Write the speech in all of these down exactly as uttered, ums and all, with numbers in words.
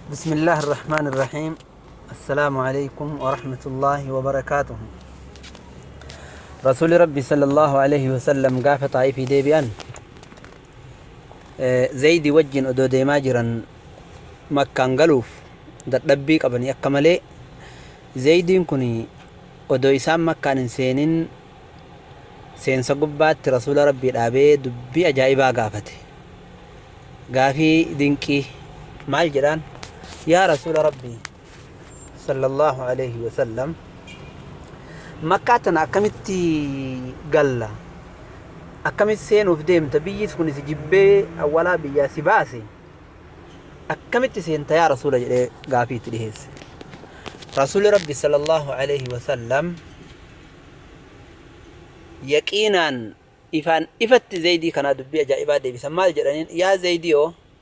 بسم الله الرحمن الرحيم. السلام عليكم ورحمة الله وبركاته. رسول ربي صلى الله عليه وسلم قاف طائفي ديبيان زيد وجن أدو ديماجرا مكان قلوف دبي قبني أكملي زيد كني أدو إسام مكان سينين سين سقبات رسول ربي الأبي دبي أجائبا قافته قافي دينكي مال جران يا رسول ربي صلى الله عليه وسلم مكاتنا أكمتي قلا أكمت سين وفديم تبيس كوني سجبي أولا بيا سباسي أكمت سين يا رسول الله قافي تليهس رسول ربي صلى الله عليه وسلم يقينا إفان إفت زيدي كان دبي أجائبا دي بسمال جرانين يا زيديو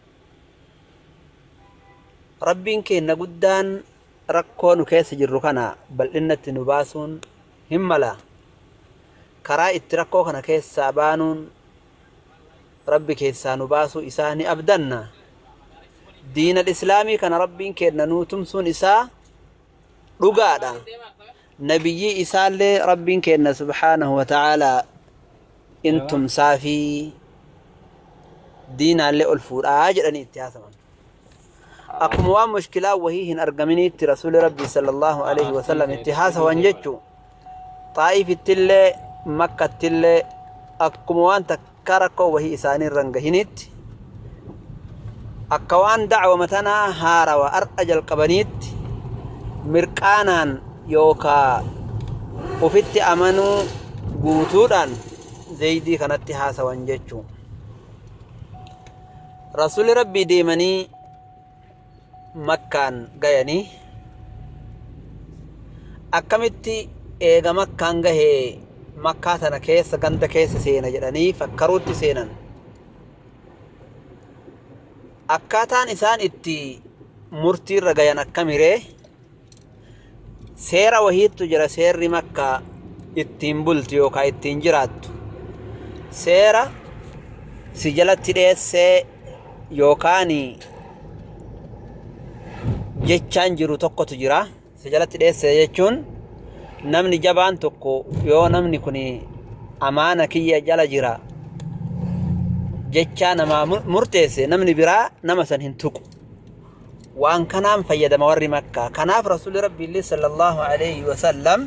ربين كينا قدان ركون كيس جركنا بل إنت نباسون هملا كرا اتركو كنا كيس سابانون ربي كيس نباسو إساني أبدنا دين الإسلامي كان ربين كينا نوتمسون إسا رقادا نبي إسا اللي ربين كينا سبحانه وتعالى انتم سافي دين اللي ألفور آجرني اتحاسما أقوم مشكلة وهي هن أرجمني رسول ربي صلى الله عليه وسلم اتحاسه وانجتشو طائف التلة مكة التلة أقوم تكركو وهي إساني رنجهنيت أقوان دعوة متنا هارا وأرأج القبنيت مركانا يوكا وفت أمنو قوتودان زيدي كانت اتحاسه وانجتشو رسول ربي ديمني مكان غياني أكمتي إيغا مكان غيه مكاتنا كيس غند كيس سينا جداني فكروت سينا أكاتان إسان إتي مرتي رغيان أكاميري سيرا وحيد تجرى سير مكة إتين بلتي وكا إتين جرات سيرا سجلت تديس يوكاني jechaan jiru tokkotu jira sijalatti dheesse jechuun namni jabaan tokko yoo namni kuni amaana kiyya jala jira jechaa nama murteesse namni biraa nama san hin tuqu waan kanaan fayyadama warri makkaa kanaaf rasuulli rabbii sallallahu alayhi wa sallam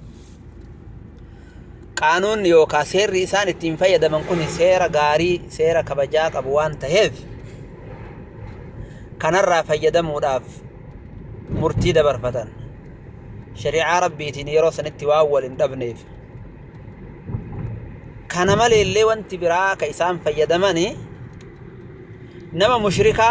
qaanuun yookaan seerri isaan ittiin fayyadaman kun seera gaarii seera kabajaa qabu waan ta'eef kanarraa fayyadamuudhaaf مرتي دبر فتن شريعة ربي تنيرو سنتي واول اندبنيف كان مالي اللي وانت براك إسام فيدماني نما مشركة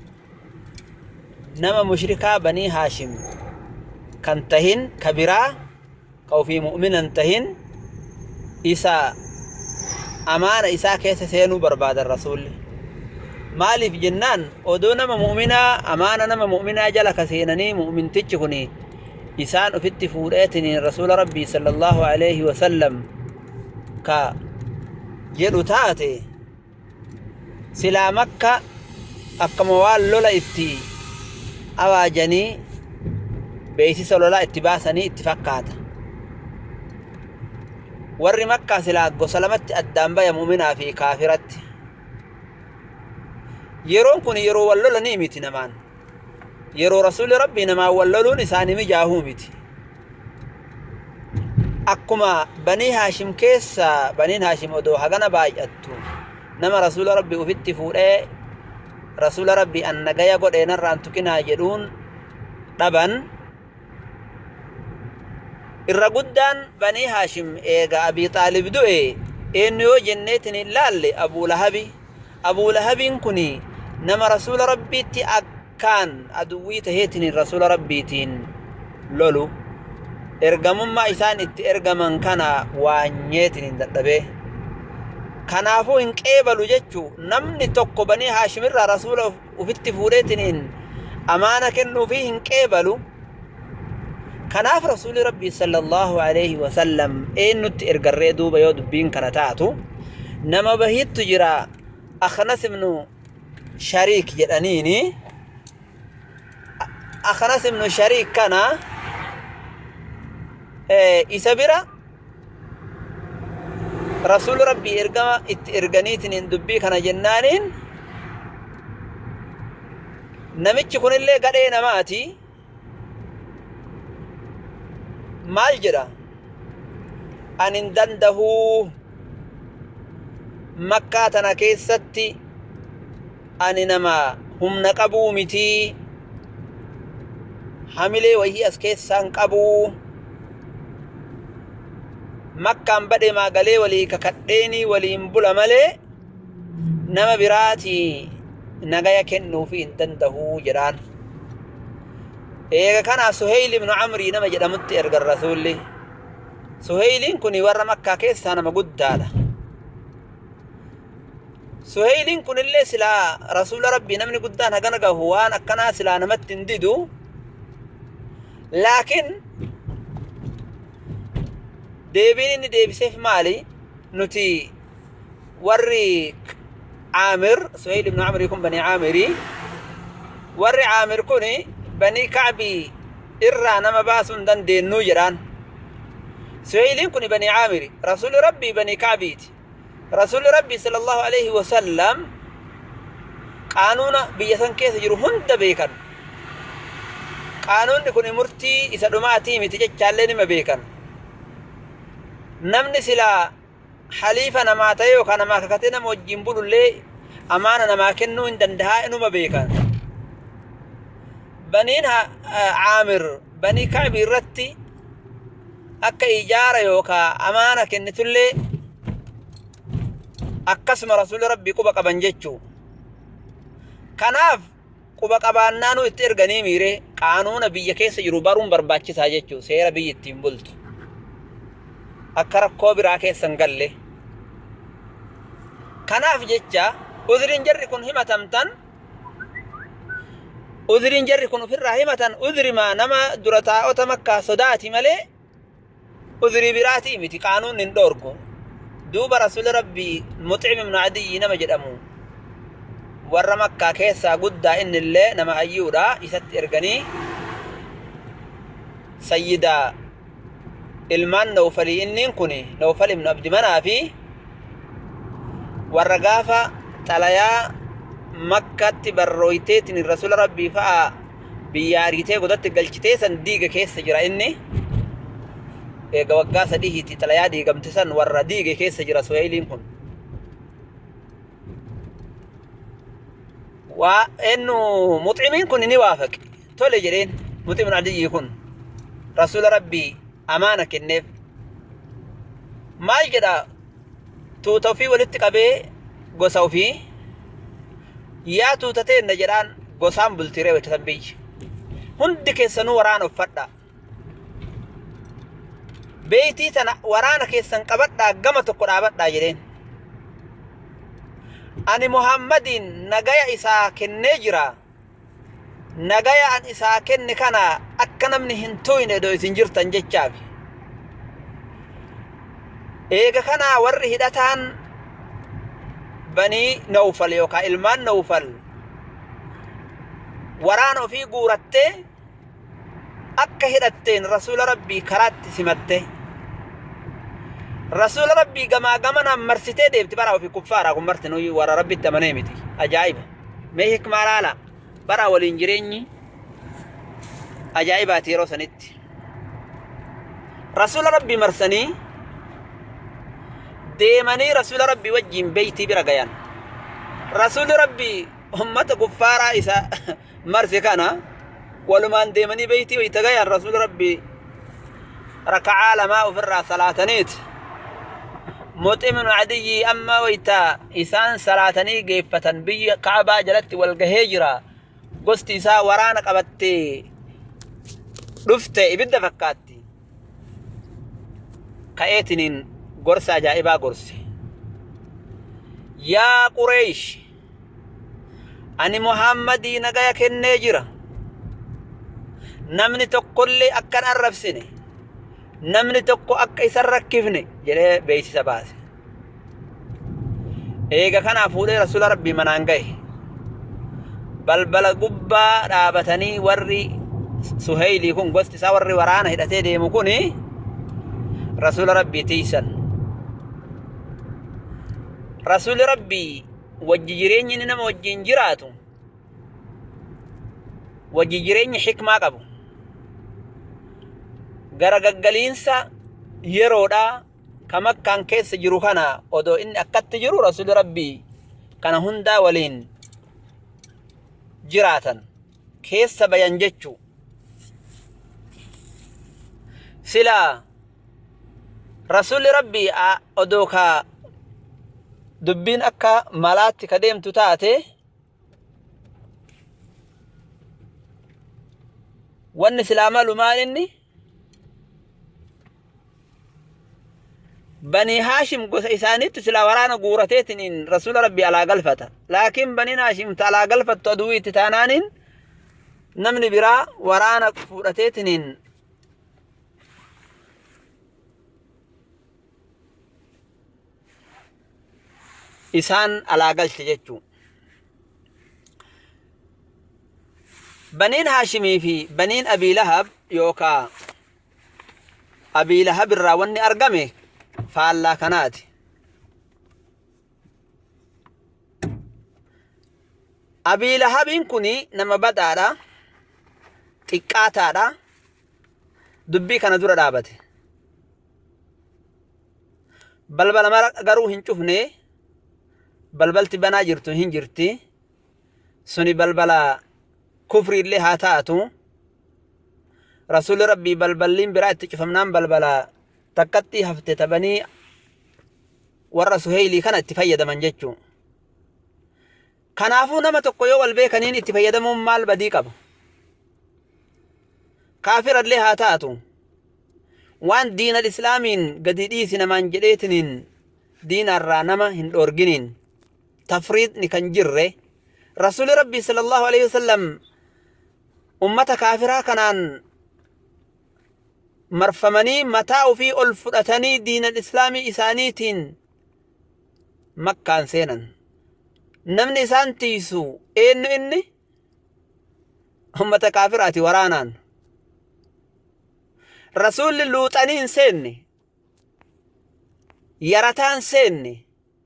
نما مشركة بني هاشم كان تهين كبيرا كو في مؤمنا تهين إسا أمان إسا كيس سينو برباد الرسول مالي في جنان ودونا مؤمنا أمانة نما مؤمنا جل كسينني مؤمن تجكني إسان أفت فوريتني رسول ربي صلى الله عليه وسلم كا جلو تاتي سلا مكة أكموال لولا اتي أواجني بيسيس لولا اتباسني اتفاقات ور مكة سلا قسلمت الدنبا يا مؤمنا في كافرت يرون كوني يرو واللولا نيمتي نمان يرو رسول ربي نما واللولون إساني مجاهومتي أكما بني هاشم كيسا بني هاشم ودو حقنا بايأتو نما رسول ربي وفتي فوري رسول ربي أن نقايا قد إنران تكنا جدون طبعا الرقودان بني هاشم إيغا أبي طالب دوئي إنو جنتني اللالي أبو لهبي أبو لهبي كوني نما رسول ربي تي أكان أدوي تهيتني رسول ربي تين لولو إرقمون ما إسان إتي إرقمان كان وانيتني دبه كنافو إنك إيبالو جيتشو نمني توقو بني هاشمير رسول وفتي فوريتنين أمانا كنو فيه إنك إيبالو كناف رسول ربي صلى الله عليه وسلم إنو تإرقر دوبا يود بين كانتاتو نما بهيت تجرى أخنس منو شريك جدانيني أخنس بن شريك كان إسابرا رسول ربي إرقام إرقانيتن اندبي كان جنانين نمتش كون اللي قدين ماتي مال جرا أن اندنده مكة تنكيستي أن نما هم نقبو متي حملي وهي أسكيس سانقبو مكة بدي ما قالي ولي ككديني ولي مبلا ملي نما براتي نغايا كنو في اندنده جران إيه كان سهيل بن عمرو نما جدمت إرقى الرسول لي سهيل كوني ور مكة كيس أنا مقود هذا سهيل كون اللي سلا رسول ربي نمني قدان هقنقه هو أنا كنا سلا نمت انددو لكن ديبيني ديبي سيف مالي نتي وري عامر سهيل بن عمرو يكون بني عامري وري عامر كوني بني كعبي إرى نما باسون دان دينو جران سهيل كوني بني عامري رسول ربي بني كعبيت رسول ربي صلى الله عليه وسلم قانون بيسان كيس جرو هند بيكن قانون كوني مرتي إسا دماتي متجج چاليني ما بيكن نمني سلا حليفة نما تيو كان ما كتنا موجين بلو لي أمانا نما كنو اندندها إنو ما بيكن بنينها عامر بني كعبي رتي أكا إجارة يوكا أمانا كنتو لي أكسم رسول ربي قبا قبان جيتشو كناف قبا قبان نانو اترغني ميري قانون بيا كيس يروبارون برباچي ساجيتشو سيرا بيا اتنبولت أكرا كوبرا كيسان قلي كناف جيتشا أذرين جري كن همة تمتن أذرين جري كن فرا همة أذري ما نما درتا أتمكا صداتي ملي أذري براتي متي قانون نندوركو دوب رسول ربي مطعم من عدي نما جدمو ور مكة كيسا قد إن الله نما أيورا يست إرغني سيدا ilmaan nawfalii innin kuni nawfal ibn abdi manaafi warra gaafa xalayaa makkatti barrooyteetin rasuula rabbii fa'a biyyaaritee godatti galchitee san diiga keessa jira inni eega waggaa sadihiiti xalayaa diigamte san warra diige keessa jira suhayliin kun waa ennu muximiin kun ni waafaqe tole jedheen muximin adiyyi kun rasuula rabbii أمانة كنف ما يجدا توتو في ولدت قبي قصو في يا توتتين نجران قصام بلتيري وتتبيج هندك سنو ورانو فردا بيتي تنا ورانا كيسن قبطا قمتو قرابطا جرين أني محمد نغايا إسا كنجرا نغايا أن إسا كن كان أكنا من هنتوين دو سنجر تنجيشاف إيغا كان ورّي هدتان بني نوفل يوكا إلمان نوفل ورانو في قورته أكا هدتين رسول ربي كرات سمته رسول ربي قما قمنا مرسته ديبت براو في كفارة قمرتنو ورا ربي التمنيمتي أجايب ميهك مارالا براو الانجريني أجايباتي روسانيت رسول ربي مرسني ديماني رسول ربي وجين بيتي برقيان رسول ربي أمة كفارة إسا مرسكانا ولمان ديماني بيتي ويتقيان رسول ربي ركعا لما أفرع صلاتنيت مطمئن عدي أما ويتا إسان صلاتني قيفة بي كعبا جلت والقهيجرة قست إسا ورانا قبتي رفت إبدا فكاتي كأيتنين قرصة جائبا قرصة يا قريش أني محمدي نغايا كنجرة نمني تقول لي أكن أرب سنة نمني تقول أك إسر ركفني جلي بيسي سباسي إيغا كان أفولي رسول ربي منانغي بل بل قبا رابتني ورّي Suhayli kun gosti isaa warri waraana hidhatee deemu kuni rasuula rabbii tiisan. Rasuuli rabbii wajji jireenyi inni nama wajjiin jiraatu wajji jireenyi hikmaa qabu. Garagaggaliinsa yeroodhaa ka Makkaan keessa jiru kana odoo inni akkatti jiru rasuuli rabbii kana hundaa waliin jiraatan keessa bayan jechuu. Sila rasuuli rabbii odoo ka dubbiin akka malaatti ka deemtu taate wanni silaa malu maal inni Bani Haashim gosa isaaniitti silaa waraana guurateetiniin rasuula rabbii alaa galfata. Laakiin Bani Haashim ta alaa galfattu aduu itti taanaaniin namni biraa waraana fudhateetiniin isaan alaa galche jechuu. Baniin Haashimii fi Baniin Abii Lahab yookaa Abii Lahab irraa wanni argame faallaa kanaati. Abii Lahabiin kuni nama badhaadha, xiqqaataadha, dubbii kana dura dhaabate. Balbala mara garuu hin cufne, balbalti banaa jirtu hin jirti. Suni balbala kufri illee haa taatu. Rasuuli rabbii balballiin biraa itti cufamnaan balbala takkatti hafte tabanii warra Suhaylii kana itti fayyadaman jechuu. Kanaafuu nama tokko yoo wal beekaniin itti fayyadamuun maal badii qaba? Kaafira illee haa taatu. Waan diina islaamiin gadi dhiisi namaan jedheetiniin diinarraa nama hin dhoorginiin tafriidni kan jirre rasuuli rabbii sallallahu alaihi wasallam ummata kaafiraa kanaan marfamanii mataa ofii ol fudhatanii diina islaamii isaaniitiin Makkaan seenan. Namni isaan tiisu eenyu inni? Ummata kaafiraati waraanaan. Rasuulli luuxanii hin seenne, yarataan seenne,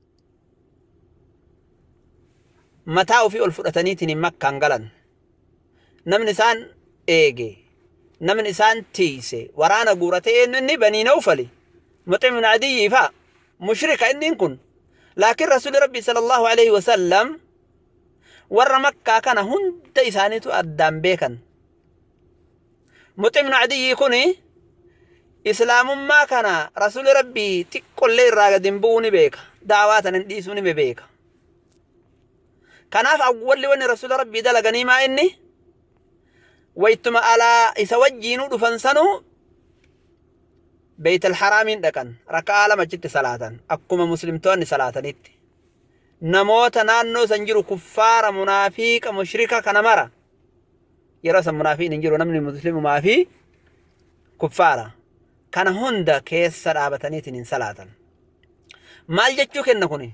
mataa ofii ol fudhataniitiin Makkaan galan. Namni isaan eege, namni isaan tiise, waraana guurate eenyu inni? Banii Nawfali, Muxim ibn Adiyyi fa'a, mushrika inni kun. Laakiin rasuuli rabbii sallallahu alaihi wasallam warra Makkaa kana hunda isaaniitu addaan beekan. Muxim ibn Adiyyi kuni islaamummaa kana rasuuli rabbii xiqqollee irraa gad hin bu'uu ni beeka. Daawaa tan hin dhiisuu ni beeka. Kanaaf awwalli wanni rasuula rabbii dalaganii maa inni? Waytuma alaa isa wajjiinuu dhufan sanuu Bayt al-Haraamiin dhaqan raka'aa lama achitti salaatan akkuma muslimtoonni salaatanitti. Namoota naannoo san jiru kuffaara, munaafiqa, mushrika kana mara. Yeroo san munaafiqni hin jiru, namni muslimumaa fi kuffaara kana hunda keessa dhaabataniitiin hin salaatan. Maal jechuu kenna kuni?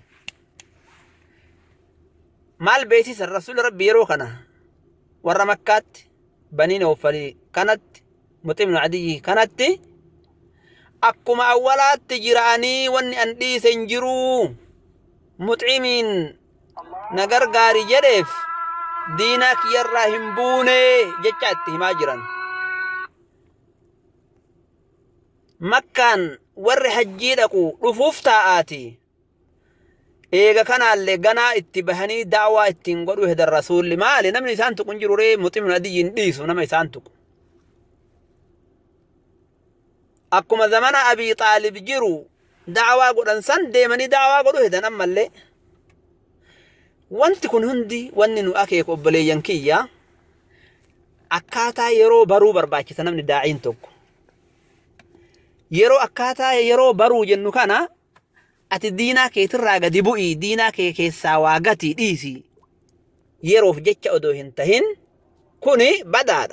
Maal beesisan rasuuli rabbii yeroo kana warra Makkaatti Banii Nawfalii kanatti Muxim ibn Adiyyi kanatti akkuma awwalaatti jiraanii wanni an dhiise hin jiru. Muximiin na gargaari jedheef diinaa kiyyarraa hin buune jecha itti himaa jiran. Makkaan warri hajjii dhaqu dhufuuf taa'aati. Eega kanaallee ganaa itti bahanii daawaa ittiin godhu hedan rasuulli maali? Namni isaan tuqu hin jiru ree. Muxim ibn Adiyyi hin dhiisu nama isaan tuqu. Akkuma zamana Abii Xaalib jiru daawaa godhan san deemanii daawaa godhu hedan ammallee. Wanti kun hundi wanni nu akeeku obboleeyyan kiyya akkaataa yeroo baruu barbaachisa namni daa'iin tokko. Yeroo akkaataa yeroo baruu jennu kana ati diinaa keetirraa gadi bu'ii, diinaa kee keessaa waa gatii dhiisi. Yeroof jecha odoo hin tahin kuni badaadha.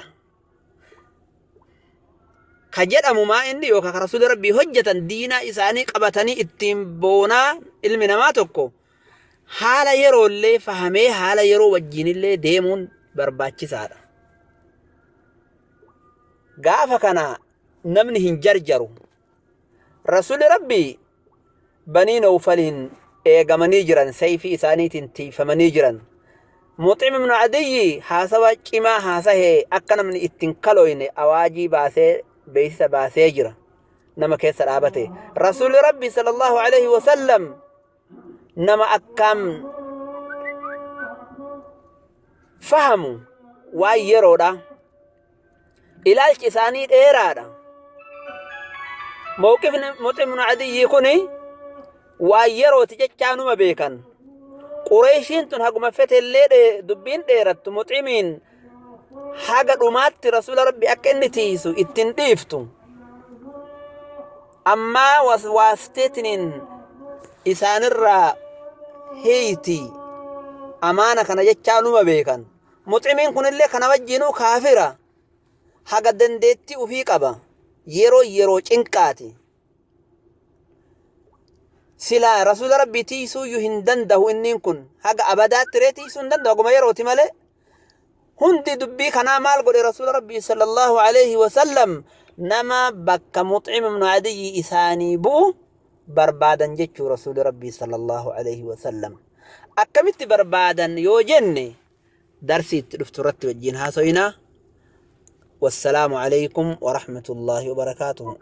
Ka jedhamu maa inni yookaan rasuuli rabbii hojjetan diinaa isaanii qabatanii ittiin boonaa ilmi namaa tokko haala yeroollee fahamee haala yeroo wajjiinillee deemuun barbaachisaadha. gaafa kana namni hin jarjaru rasuuli rabbii banii nawfaliin eegamanii jiran sayfii isaaniitiin tiifamanii jiran muxim ibn adiyyi haasawa cimaa haasahee akka namni ittiin kaloyne awaajii baasee beeksisa baasee jira nama keessa dhaabate rasuuli rabbii sallallahu alaihi wasallam nama akkam fahamu waa yeroodha ilaalchi isaanii dheeraadha mawqifni muxim ibn adiyyi kuni waa yerooti jechaanuma beekan qureeshiin tun haguma fetellee dubbiin dheerattu muximiin haga dhumaatti rasuula rabbi akka inni tiisu ittiin dhiiftu ammaa waswaasteetiniin isaanirraa heeyti amaana kana jechaanuma beekan muximiin kunillee kana wajjinuu kaafira haga dandeetti ufii qaba yeroo yeroo cinqaati sila rasuul rabbi tiisuu yu hin dandahu innin kun haga abadaatti ree tiisuu hin dandahu haguma yerooti malee hundi dubbii kanaa maal godhe rasuul rabbi sallallahu alaihi wasallam nama bakka muxim ibn adiyyi isaanii bu'u barbaadan jechuu rasuul rabbi sallallahu alaihi wasallam akkamitti barbaadan yoo jenne darsi itti dhuftu irratti wajjin haasoyinaa والسلام عليكم ورحمة الله وبركاته